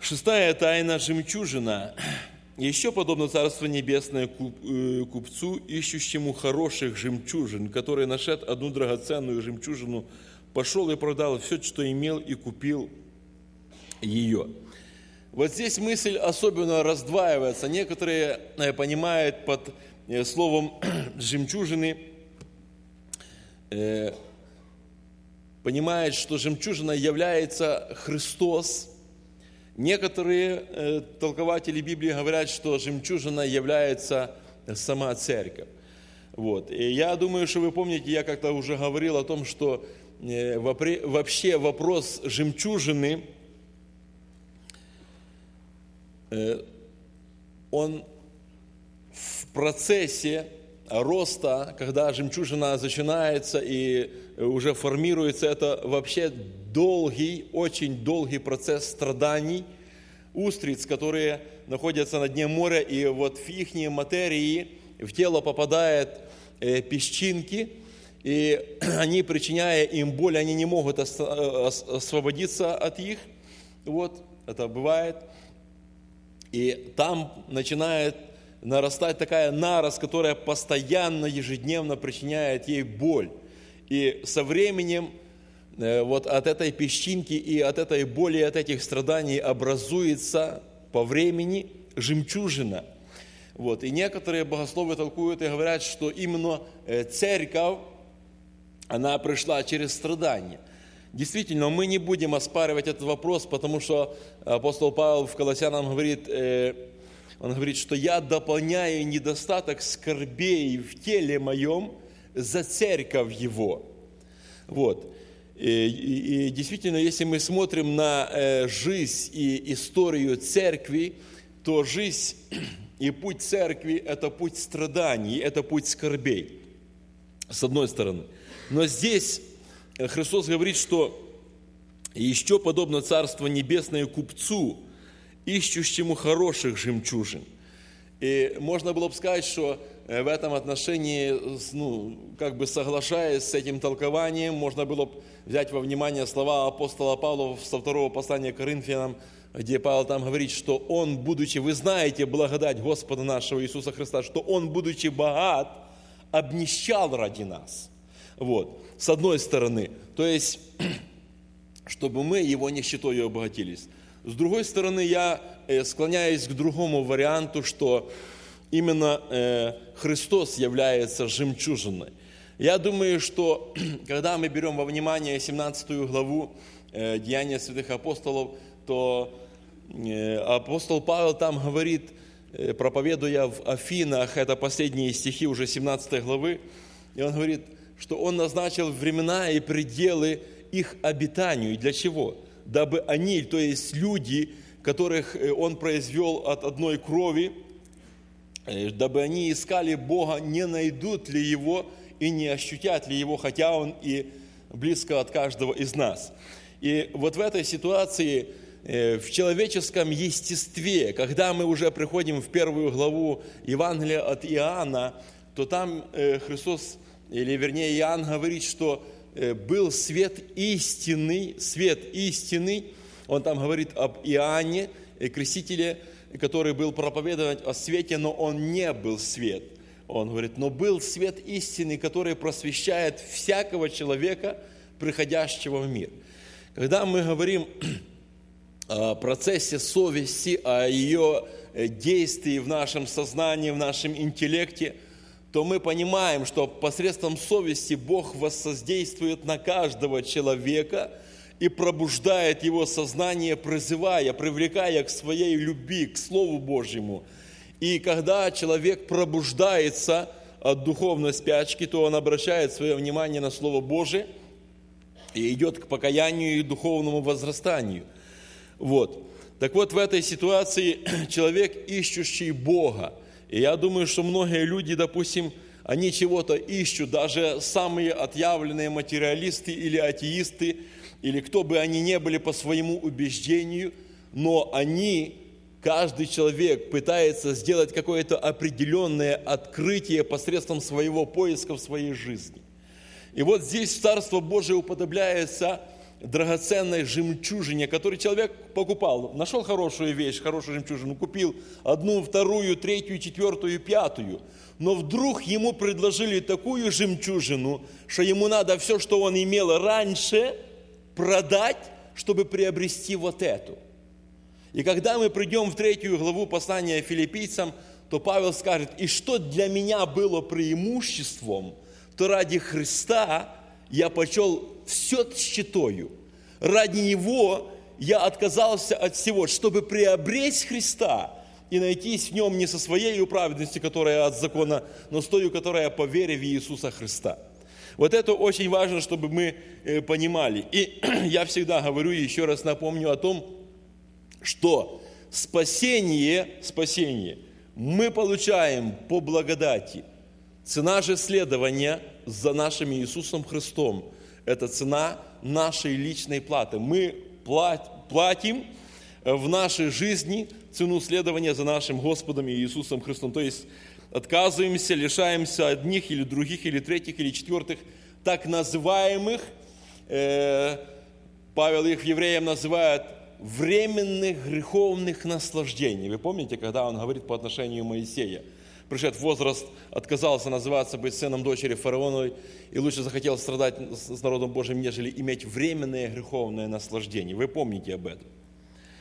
Шестая тайна – жемчужина. Еще подобно Царство Небесное купцу, ищущему хороших жемчужин, который, нашед одну драгоценную жемчужину, пошел и продал все, что имел, и купил ее. Вот здесь мысль особенно раздваивается. Некоторые понимают под словом жемчужины, понимают, что жемчужина является Христос. Некоторые толкователи Библии говорят, что жемчужина является сама церковь. Вот. И я думаю, что вы помните, я как-то уже говорил о том, что вообще вопрос жемчужины, он в процессе роста, когда жемчужина начинается и уже формируется, это вообще долгий, очень долгий процесс страданий устриц, которые находятся на дне моря, и вот в их материи в тело попадают песчинки, и они, причиняя им боль, они не могут освободиться от них. Вот, это бывает. И там начинает нарастать такая нарост, которая постоянно, ежедневно причиняет ей боль. И со временем вот от этой песчинки и от этой боли, от этих страданий образуется по времени жемчужина. Вот. И некоторые богословы толкуют и говорят, что именно церковь, она пришла через страдания. Действительно, мы не будем оспаривать этот вопрос, потому что апостол Павел в Колоссянам говорит, он говорит, что я дополняю недостаток скорбей в теле моем за церковь его. Вот. И действительно, если мы смотрим на жизнь и историю церкви, то жизнь и путь церкви – это путь страданий, это путь скорбей, с одной стороны. Но здесь Христос говорит, что еще подобно Царство Небесное купцу, ищущему хороших жемчужин. И можно было бы сказать, что в этом отношении, как бы соглашаясь с этим толкованием, можно было бы взять во внимание слова апостола Павла со 2 послания к Коринфянам, где Павел там говорит, что он, будучи, вы знаете благодать Господа нашего Иисуса Христа, что он, будучи богат, обнищал ради нас. Вот, с одной стороны, то есть, чтобы мы его нищетою обогатились. С другой стороны, я склоняюсь к другому варианту, что именно Христос является жемчужиной. Я думаю, что когда мы берем во внимание 17 главу Деяния святых апостолов, то апостол Павел там говорит, проповедуя в Афинах, это последние стихи уже 17 главы, и он говорит, что он назначил времена и пределы их обитанию. И для чего? Дабы они, то есть люди, которых он произвел от одной крови, дабы они искали Бога, не найдут ли Его и не ощутят ли Его, хотя Он и близко от каждого из нас. И вот в этой ситуации, в человеческом естестве, когда мы уже приходим в 1 главу Евангелия от Иоанна, то там Христос, или вернее Иоанн говорит, что был свет истинный, он там говорит об Иоанне, крестителе, который был проповедовать о свете, но он не был свет. Он говорит, но был свет истинный, который просвещает всякого человека, приходящего в мир. Когда мы говорим о процессе совести, о ее действии в нашем сознании, в нашем интеллекте, то мы понимаем, что посредством совести Бог воссоздействует на каждого человека и пробуждает его сознание, призывая, привлекая к своей любви, к Слову Божьему. И когда человек пробуждается от духовной спячки, то он обращает свое внимание на Слово Божие и идет к покаянию и духовному возрастанию. Вот. Так вот, в этой ситуации человек, ищущий Бога, и я думаю, что многие люди, допустим, они чего-то ищут, даже самые отъявленные материалисты или атеисты, или кто бы они ни были по своему убеждению, но они, каждый человек пытается сделать какое-то определенное открытие посредством своего поиска в своей жизни. И вот здесь Царство Божие уподобляется драгоценной жемчужине, которую человек покупал. Нашел хорошую вещь, хорошую жемчужину, купил одну, вторую, третью, четвертую, пятую. Но вдруг ему предложили такую жемчужину, что ему надо все, что он имел раньше, продать, чтобы приобрести вот эту. И когда мы придем в 3 главу послания Филиппийцам, то Павел скажет: «И что для меня было преимуществом, то ради Христа я почел все тщетою. Ради Него я отказался от всего, чтобы приобрести Христа и найтись в Нем не со своей праведностью, которая от закона, но с той, которая по вере в Иисуса Христа». Вот это очень важно, чтобы мы понимали. И я всегда говорю, еще раз напомню о том, что спасение мы получаем по благодати. Цена же следования за нашим Иисусом Христом – это цена нашей личной платы. Мы платим в нашей жизни цену следования за нашим Господом Иисусом Христом. То есть отказываемся, лишаемся одних или других, или третьих, или четвертых, так называемых, Павел их в Евреям называет, временных греховных наслаждений. Вы помните, когда он говорит по отношению к Моисею? Пришед в возраст, отказался называться, быть сыном дочери фараоновой, и лучше захотел страдать с народом Божьим, нежели иметь временное греховное наслаждение. Вы помните об этом.